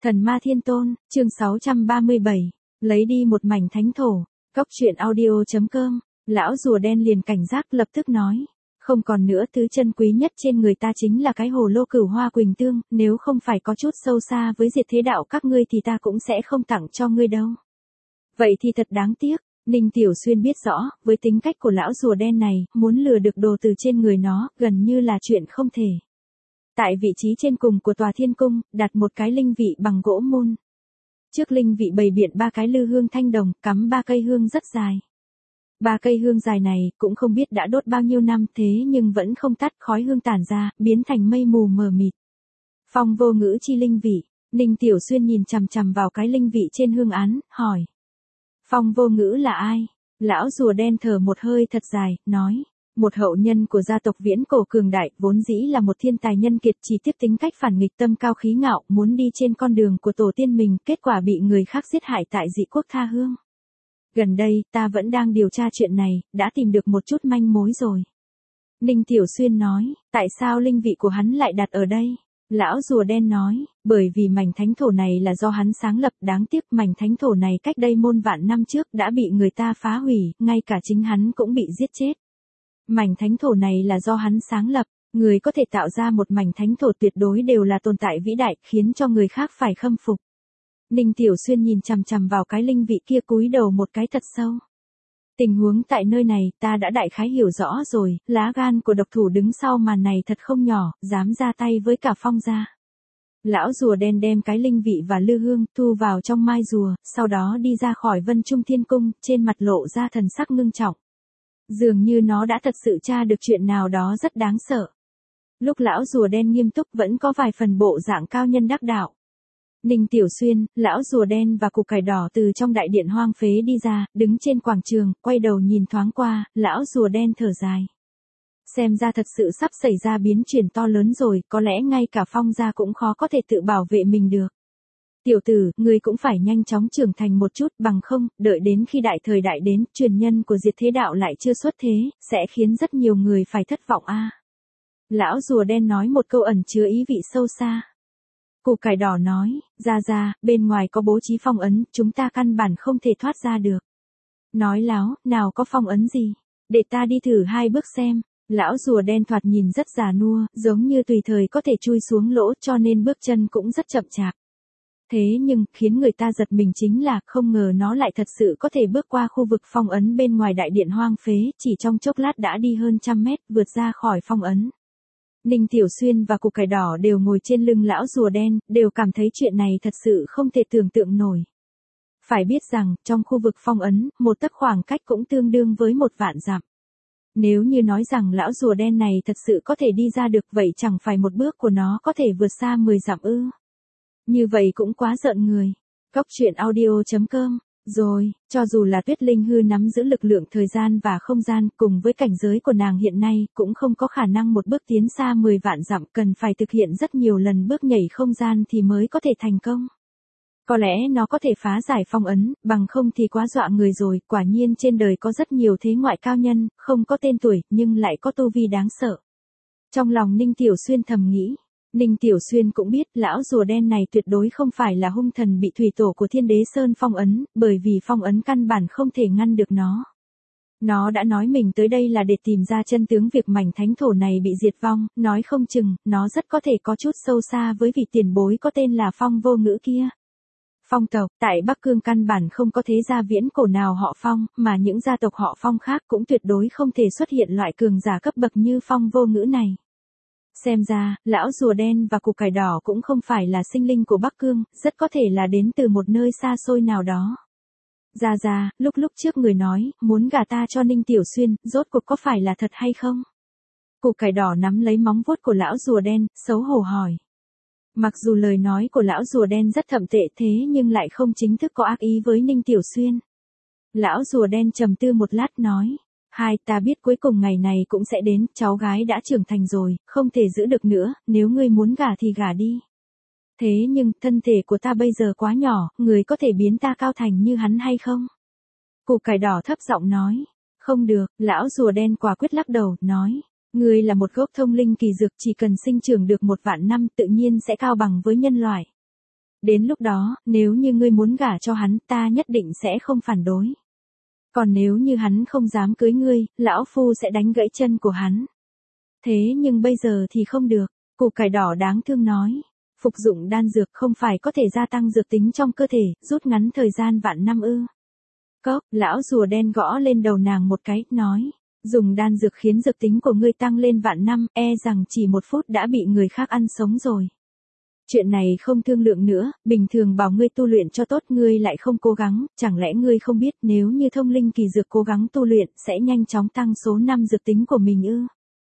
Thần Ma Thiên Tôn, chương 637, lấy đi một mảnh thánh thổ. Cóc truyện audio.com, lão rùa đen liền cảnh giác lập tức nói. Không còn nữa, thứ chân quý nhất trên người ta chính là cái hồ lô cửu hoa quỳnh tương, nếu không phải có chút sâu xa với diệt thế đạo các ngươi thì ta cũng sẽ không tặng cho ngươi đâu. Vậy thì thật đáng tiếc. Ninh Tiểu Xuyên biết rõ, với tính cách của lão rùa đen này, muốn lừa được đồ từ trên người nó, gần như là chuyện không thể. Tại vị trí trên cùng của tòa thiên cung, đặt một cái linh vị bằng gỗ mun. Trước linh vị bày biện 3 cái lư hương thanh đồng, cắm 3 cây hương rất dài. 3 cây hương dài này, cũng không biết đã đốt bao nhiêu năm thế nhưng vẫn không tắt, khói hương tản ra, biến thành mây mù mờ mịt. Phong vô ngữ chi linh vị, Ninh Tiểu Xuyên nhìn chằm chằm vào cái linh vị trên hương án, hỏi. Phong vô ngữ là ai? Lão rùa đen thở một hơi thật dài, nói. Một hậu nhân của gia tộc viễn cổ cường đại, vốn dĩ là một thiên tài nhân kiệt, chỉ tiếp tính cách phản nghịch, tâm cao khí ngạo, muốn đi trên con đường của tổ tiên mình, kết quả bị người khác giết hại tại dị quốc tha hương. Gần đây, ta vẫn đang điều tra chuyện này, đã tìm được một chút manh mối rồi. Ninh Tiểu Xuyên nói, tại sao linh vị của hắn lại đặt ở đây? Lão rùa đen nói, bởi vì mảnh thánh thổ này là do hắn sáng lập, đáng tiếc mảnh thánh thổ này cách đây muôn vạn năm trước đã bị người ta phá hủy, ngay cả chính hắn cũng bị giết chết. Mảnh thánh thổ này là do hắn sáng lập, người có thể tạo ra một mảnh thánh thổ tuyệt đối đều là tồn tại vĩ đại, khiến cho người khác phải khâm phục. Ninh Tiểu Xuyên nhìn chằm chằm vào cái linh vị kia, cúi đầu một cái thật sâu. Tình huống tại nơi này ta đã đại khái hiểu rõ rồi, lá gan của độc thủ đứng sau màn này thật không nhỏ, dám ra tay với cả Phong gia. Lão rùa đen đem cái linh vị và lư hương thu vào trong mai rùa, sau đó đi ra khỏi Vân Trung Thiên Cung, trên mặt lộ ra thần sắc ngưng trọng. Dường như nó đã thật sự tra được chuyện nào đó rất đáng sợ. Lúc lão rùa đen nghiêm túc vẫn có vài phần bộ dạng cao nhân đắc đạo. Ninh Tiểu Xuyên, lão rùa đen và củ cải đỏ từ trong đại điện hoang phế đi ra, đứng trên quảng trường, quay đầu nhìn thoáng qua, lão rùa đen thở dài. Xem ra thật sự sắp xảy ra biến chuyển to lớn rồi, có lẽ ngay cả Phong gia cũng khó có thể tự bảo vệ mình được. Tiểu tử, ngươi cũng phải nhanh chóng trưởng thành một chút, bằng không, đợi đến khi đại thời đại đến, truyền nhân của diệt thế đạo lại chưa xuất thế, sẽ khiến rất nhiều người phải thất vọng a. Lão rùa đen nói một câu ẩn chứa ý vị sâu xa. Củ cải đỏ nói, ra, bên ngoài có bố trí phong ấn, chúng ta căn bản không thể thoát ra được. Nói láo, nào có phong ấn gì, để ta đi thử 2 bước xem. Lão rùa đen thoạt nhìn rất già nua, giống như tùy thời có thể chui xuống lỗ, cho nên bước chân cũng rất chậm chạp. Thế nhưng, khiến người ta giật mình chính là, không ngờ nó lại thật sự có thể bước qua khu vực phong ấn bên ngoài đại điện hoang phế, chỉ trong chốc lát đã đi hơn 100 mét, vượt ra khỏi phong ấn. Ninh Tiểu Xuyên và củ cải đỏ đều ngồi trên lưng lão rùa đen, đều cảm thấy chuyện này thật sự không thể tưởng tượng nổi. Phải biết rằng, trong khu vực phong ấn, một tấc khoảng cách cũng tương đương với 1 vạn dặm. Nếu như nói rằng lão rùa đen này thật sự có thể đi ra được, vậy chẳng phải một bước của nó có thể vượt xa 10 dặm ư? Như vậy cũng quá giận người. Cóc truyện audio.com. Rồi, cho dù là Tuyết Linh Hư nắm giữ lực lượng thời gian và không gian, cùng với cảnh giới của nàng hiện nay, cũng không có khả năng một bước tiến xa 10 vạn dặm, cần phải thực hiện rất nhiều lần bước nhảy không gian thì mới có thể thành công. Có lẽ nó có thể phá giải phong ấn, bằng không thì quá dọa người rồi, quả nhiên trên đời có rất nhiều thế ngoại cao nhân, không có tên tuổi, nhưng lại có tu vi đáng sợ. Trong lòng Ninh Tiểu Xuyên thầm nghĩ. Ninh Tiểu Xuyên cũng biết lão rùa đen này tuyệt đối không phải là hung thần bị thủy tổ của Thiên Đế Sơn phong ấn, bởi vì phong ấn căn bản không thể ngăn được nó. Nó đã nói mình tới đây là để tìm ra chân tướng việc mảnh thánh thổ này bị diệt vong, nói không chừng, nó rất có thể có chút sâu xa với vị tiền bối có tên là Phong vô ngữ kia. Phong tộc, tại Bắc Cương căn bản không có thế gia viễn cổ nào họ Phong, mà những gia tộc họ Phong khác cũng tuyệt đối không thể xuất hiện loại cường giả cấp bậc như Phong vô ngữ này. Xem ra, lão rùa đen và củ cải đỏ cũng không phải là sinh linh của Bắc Cương, rất có thể là đến từ một nơi xa xôi nào đó. Ra, lúc trước người nói, muốn gả ta cho Ninh Tiểu Xuyên, rốt cuộc có phải là thật hay không? Củ cải đỏ nắm lấy móng vuốt của lão rùa đen, xấu hổ hỏi. Mặc dù lời nói của lão rùa đen rất thậm tệ thế nhưng lại không chính thức có ác ý với Ninh Tiểu Xuyên. Lão rùa đen trầm tư một lát nói. Ta biết cuối cùng ngày này cũng sẽ đến, cháu gái đã trưởng thành rồi, không thể giữ được nữa, nếu ngươi muốn gả thì gả đi. Thế nhưng, thân thể của ta bây giờ quá nhỏ, người có thể biến ta cao thành như hắn hay không? Củ cải đỏ thấp giọng nói. Không được, lão rùa đen quả quyết lắc đầu, nói. Ngươi là một gốc thông linh kỳ dược, chỉ cần sinh trưởng được 1 vạn năm tự nhiên sẽ cao bằng với nhân loại. Đến lúc đó, nếu như ngươi muốn gả cho hắn, ta nhất định sẽ không phản đối. Còn nếu như hắn không dám cưới ngươi, lão phu sẽ đánh gãy chân của hắn. Thế nhưng bây giờ thì không được, củ cải đỏ đáng thương nói. Phục dụng đan dược không phải có thể gia tăng dược tính trong cơ thể, rút ngắn thời gian vạn năm ư. Cốc, lão rùa đen gõ lên đầu nàng một cái, nói. Dùng đan dược khiến dược tính của ngươi tăng lên vạn năm, e rằng chỉ 1 phút đã bị người khác ăn sống rồi. Chuyện này không thương lượng nữa, bình thường bảo ngươi tu luyện cho tốt ngươi lại không cố gắng, chẳng lẽ ngươi không biết nếu như thông linh kỳ dược cố gắng tu luyện sẽ nhanh chóng tăng số năm dược tính của mình ư?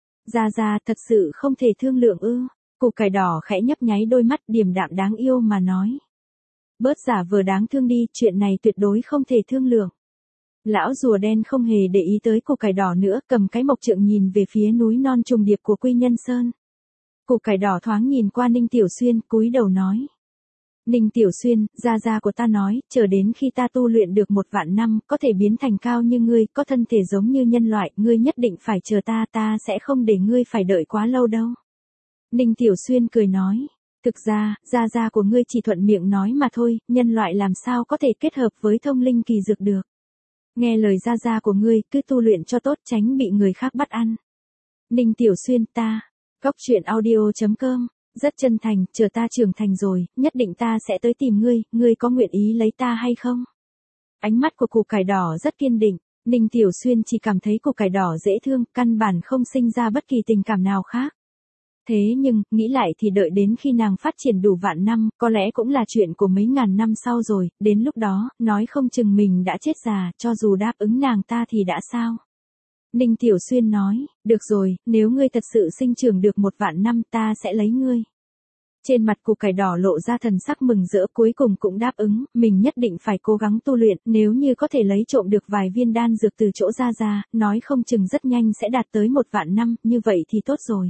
Gia thật sự không thể thương lượng ư? Củ cải đỏ khẽ nhấp nháy đôi mắt điềm đạm đáng yêu mà nói. Bớt giả vờ đáng thương đi, chuyện này tuyệt đối không thể thương lượng. Lão rùa đen không hề để ý tới củ cải đỏ nữa, cầm cái mộc trượng nhìn về phía núi non trùng điệp của Quy Nhân Sơn. Củ cải đỏ thoáng nhìn qua Ninh Tiểu Xuyên, cúi đầu nói. Ninh Tiểu Xuyên, gia của ta nói, chờ đến khi ta tu luyện được 1 vạn năm, có thể biến thành cao như ngươi, có thân thể giống như nhân loại, ngươi nhất định phải chờ ta sẽ không để ngươi phải đợi quá lâu đâu. Ninh Tiểu Xuyên cười nói. Thực ra, gia của ngươi chỉ thuận miệng nói mà thôi, nhân loại làm sao có thể kết hợp với thông linh kỳ dược được. Nghe lời gia của ngươi, cứ tu luyện cho tốt tránh bị người khác bắt ăn. Ninh Tiểu Xuyên ta. Cóc truyện audio.com, rất chân thành, chờ ta trưởng thành rồi, nhất định ta sẽ tới tìm ngươi có nguyện ý lấy ta hay không? Ánh mắt của củ cải đỏ rất kiên định, Ninh Tiểu Xuyên chỉ cảm thấy củ cải đỏ dễ thương, căn bản không sinh ra bất kỳ tình cảm nào khác. Thế nhưng, nghĩ lại thì đợi đến khi nàng phát triển đủ vạn năm, có lẽ cũng là chuyện của mấy ngàn năm sau rồi, đến lúc đó, nói không chừng mình đã chết già, cho dù đáp ứng nàng ta thì đã sao? Ninh Tiểu Xuyên nói, được rồi, nếu ngươi thật sự sinh trưởng được 1 vạn năm ta sẽ lấy ngươi. Trên mặt củ cải đỏ lộ ra thần sắc mừng rỡ, cuối cùng cũng đáp ứng, mình nhất định phải cố gắng tu luyện, nếu như có thể lấy trộm được vài viên đan dược từ chỗ ra, nói không chừng rất nhanh sẽ đạt tới 1 vạn năm, như vậy thì tốt rồi.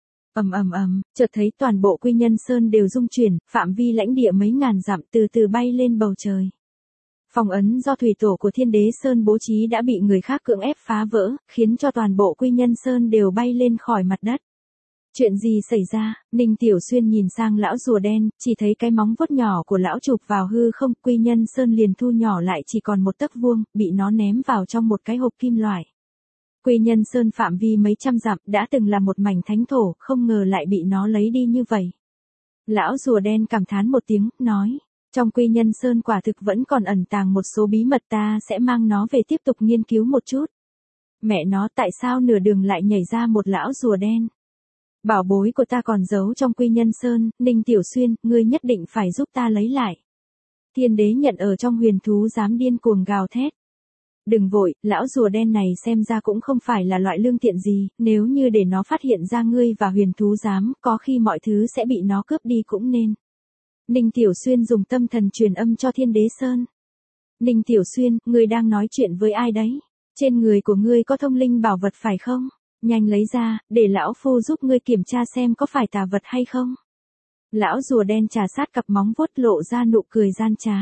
Chợt thấy toàn bộ Quy Nhân Sơn đều rung chuyển, phạm vi lãnh địa mấy ngàn dặm từ từ bay lên bầu trời. Phong ấn do thủy tổ của Thiên Đế Sơn bố trí đã bị người khác cưỡng ép phá vỡ, khiến cho toàn bộ Quy Nhân Sơn đều bay lên khỏi mặt đất. Chuyện gì xảy ra? Ninh Tiểu Xuyên nhìn sang lão rùa đen, chỉ thấy cái móng vuốt nhỏ của lão chụp vào hư không, Quy Nhân Sơn liền thu nhỏ lại chỉ còn 1 tấc vuông, bị nó ném vào trong một cái hộp kim loại. Quy Nhân Sơn phạm vi mấy trăm dặm đã từng là một mảnh thánh thổ, không ngờ lại bị nó lấy đi như vậy. Lão rùa đen cảm thán một tiếng, nói. Trong Quy Nhân Sơn quả thực vẫn còn ẩn tàng một số bí mật, ta sẽ mang nó về tiếp tục nghiên cứu một chút. Mẹ nó, tại sao nửa đường lại nhảy ra một lão rùa đen? Bảo bối của ta còn giấu trong Quy Nhân Sơn, Ninh Tiểu Xuyên, ngươi nhất định phải giúp ta lấy lại. Thiên đế nhận ở trong huyền thú dám điên cuồng gào thét. Đừng vội, lão rùa đen này xem ra cũng không phải là loại lương thiện gì, nếu như để nó phát hiện ra ngươi và huyền thú dám, có khi mọi thứ sẽ bị nó cướp đi cũng nên. Ninh Tiểu Xuyên dùng tâm thần truyền âm cho Thiên Đế Sơn. Ninh Tiểu Xuyên, ngươi đang nói chuyện với ai đấy? Trên người của ngươi có thông linh bảo vật phải không? Nhanh lấy ra, để lão phu giúp ngươi kiểm tra xem có phải tà vật hay không. Lão rùa đen trà sát cặp móng vuốt lộ ra nụ cười gian trá.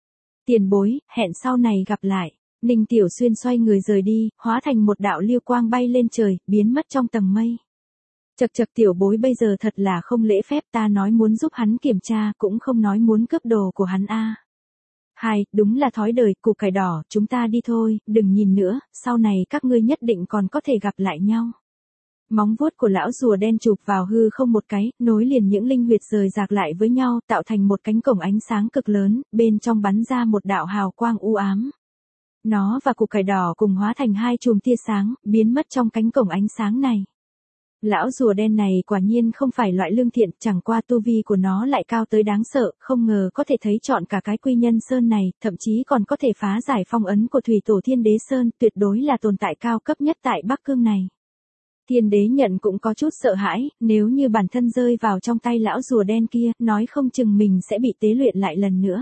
Tiền bối, hẹn sau này gặp lại. Ninh Tiểu Xuyên xoay người rời đi, hóa thành một đạo lưu quang bay lên trời, biến mất trong tầng mây. Chậc tiểu bối bây giờ thật là không lễ phép, ta nói muốn giúp hắn kiểm tra, cũng không nói muốn cướp đồ của hắn a. Hai, đúng là thói đời, củ cải đỏ, chúng ta đi thôi, đừng nhìn nữa, sau này các ngươi nhất định còn có thể gặp lại nhau. Móng vuốt của lão rùa đen chụp vào hư không một cái, nối liền những linh huyệt rời rạc lại với nhau, tạo thành một cánh cổng ánh sáng cực lớn, bên trong bắn ra một đạo hào quang u ám. Nó và củ cải đỏ cùng hóa thành 2 chùm tia sáng, biến mất trong cánh cổng ánh sáng này. Lão rùa đen này quả nhiên không phải loại lương thiện, chẳng qua tu vi của nó lại cao tới đáng sợ, không ngờ có thể thấy trọn cả cái Quy Nhân Sơn này, thậm chí còn có thể phá giải phong ấn của thủy tổ Thiên Đế Sơn, tuyệt đối là tồn tại cao cấp nhất tại Bắc Cương này. Thiên đế nhận cũng có chút sợ hãi, nếu như bản thân rơi vào trong tay lão rùa đen kia, nói không chừng mình sẽ bị tế luyện lại lần nữa.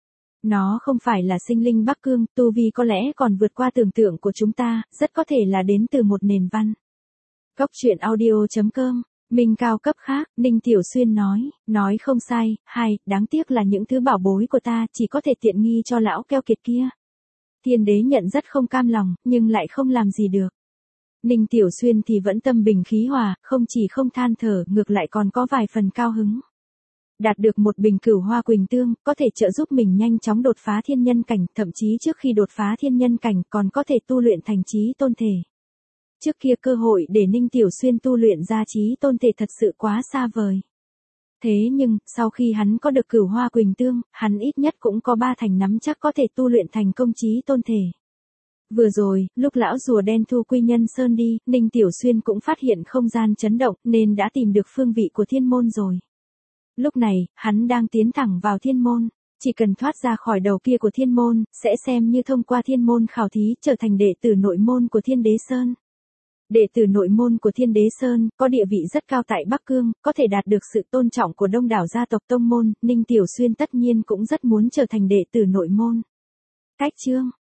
Nó không phải là sinh linh Bắc Cương, tu vi có lẽ còn vượt qua tưởng tượng của chúng ta, rất có thể là đến từ một nền văn. Cóc truyện audio.com, mình cao cấp khác, Ninh Tiểu Xuyên nói không sai, đáng tiếc là những thứ bảo bối của ta chỉ có thể tiện nghi cho lão keo kiệt kia. Thiên đế nhận rất không cam lòng, nhưng lại không làm gì được. Ninh Tiểu Xuyên thì vẫn tâm bình khí hòa, không chỉ không than thở, ngược lại còn có vài phần cao hứng. Đạt được một bình cửu hoa quỳnh tương, có thể trợ giúp mình nhanh chóng đột phá thiên nhân cảnh, thậm chí trước khi đột phá thiên nhân cảnh còn có thể tu luyện thành chí tôn thể. Trước kia cơ hội để Ninh Tiểu Xuyên tu luyện ra chí tôn thể thật sự quá xa vời. Thế nhưng, sau khi hắn có được cửu hoa quỳnh tương, hắn ít nhất cũng có 3 thành nắm chắc có thể tu luyện thành công chí tôn thể. Vừa rồi, lúc lão rùa đen thu Quy Nhân Sơn đi, Ninh Tiểu Xuyên cũng phát hiện không gian chấn động nên đã tìm được phương vị của thiên môn rồi. Lúc này, hắn đang tiến thẳng vào thiên môn, chỉ cần thoát ra khỏi đầu kia của thiên môn, sẽ xem như thông qua thiên môn khảo thí trở thành đệ tử nội môn của Thiên Đế Sơn. Đệ tử nội môn của Thiên Đế Sơn, có địa vị rất cao tại Bắc Cương, có thể đạt được sự tôn trọng của đông đảo gia tộc tông môn, Ninh Tiểu Xuyên tất nhiên cũng rất muốn trở thành đệ tử nội môn. Cách chương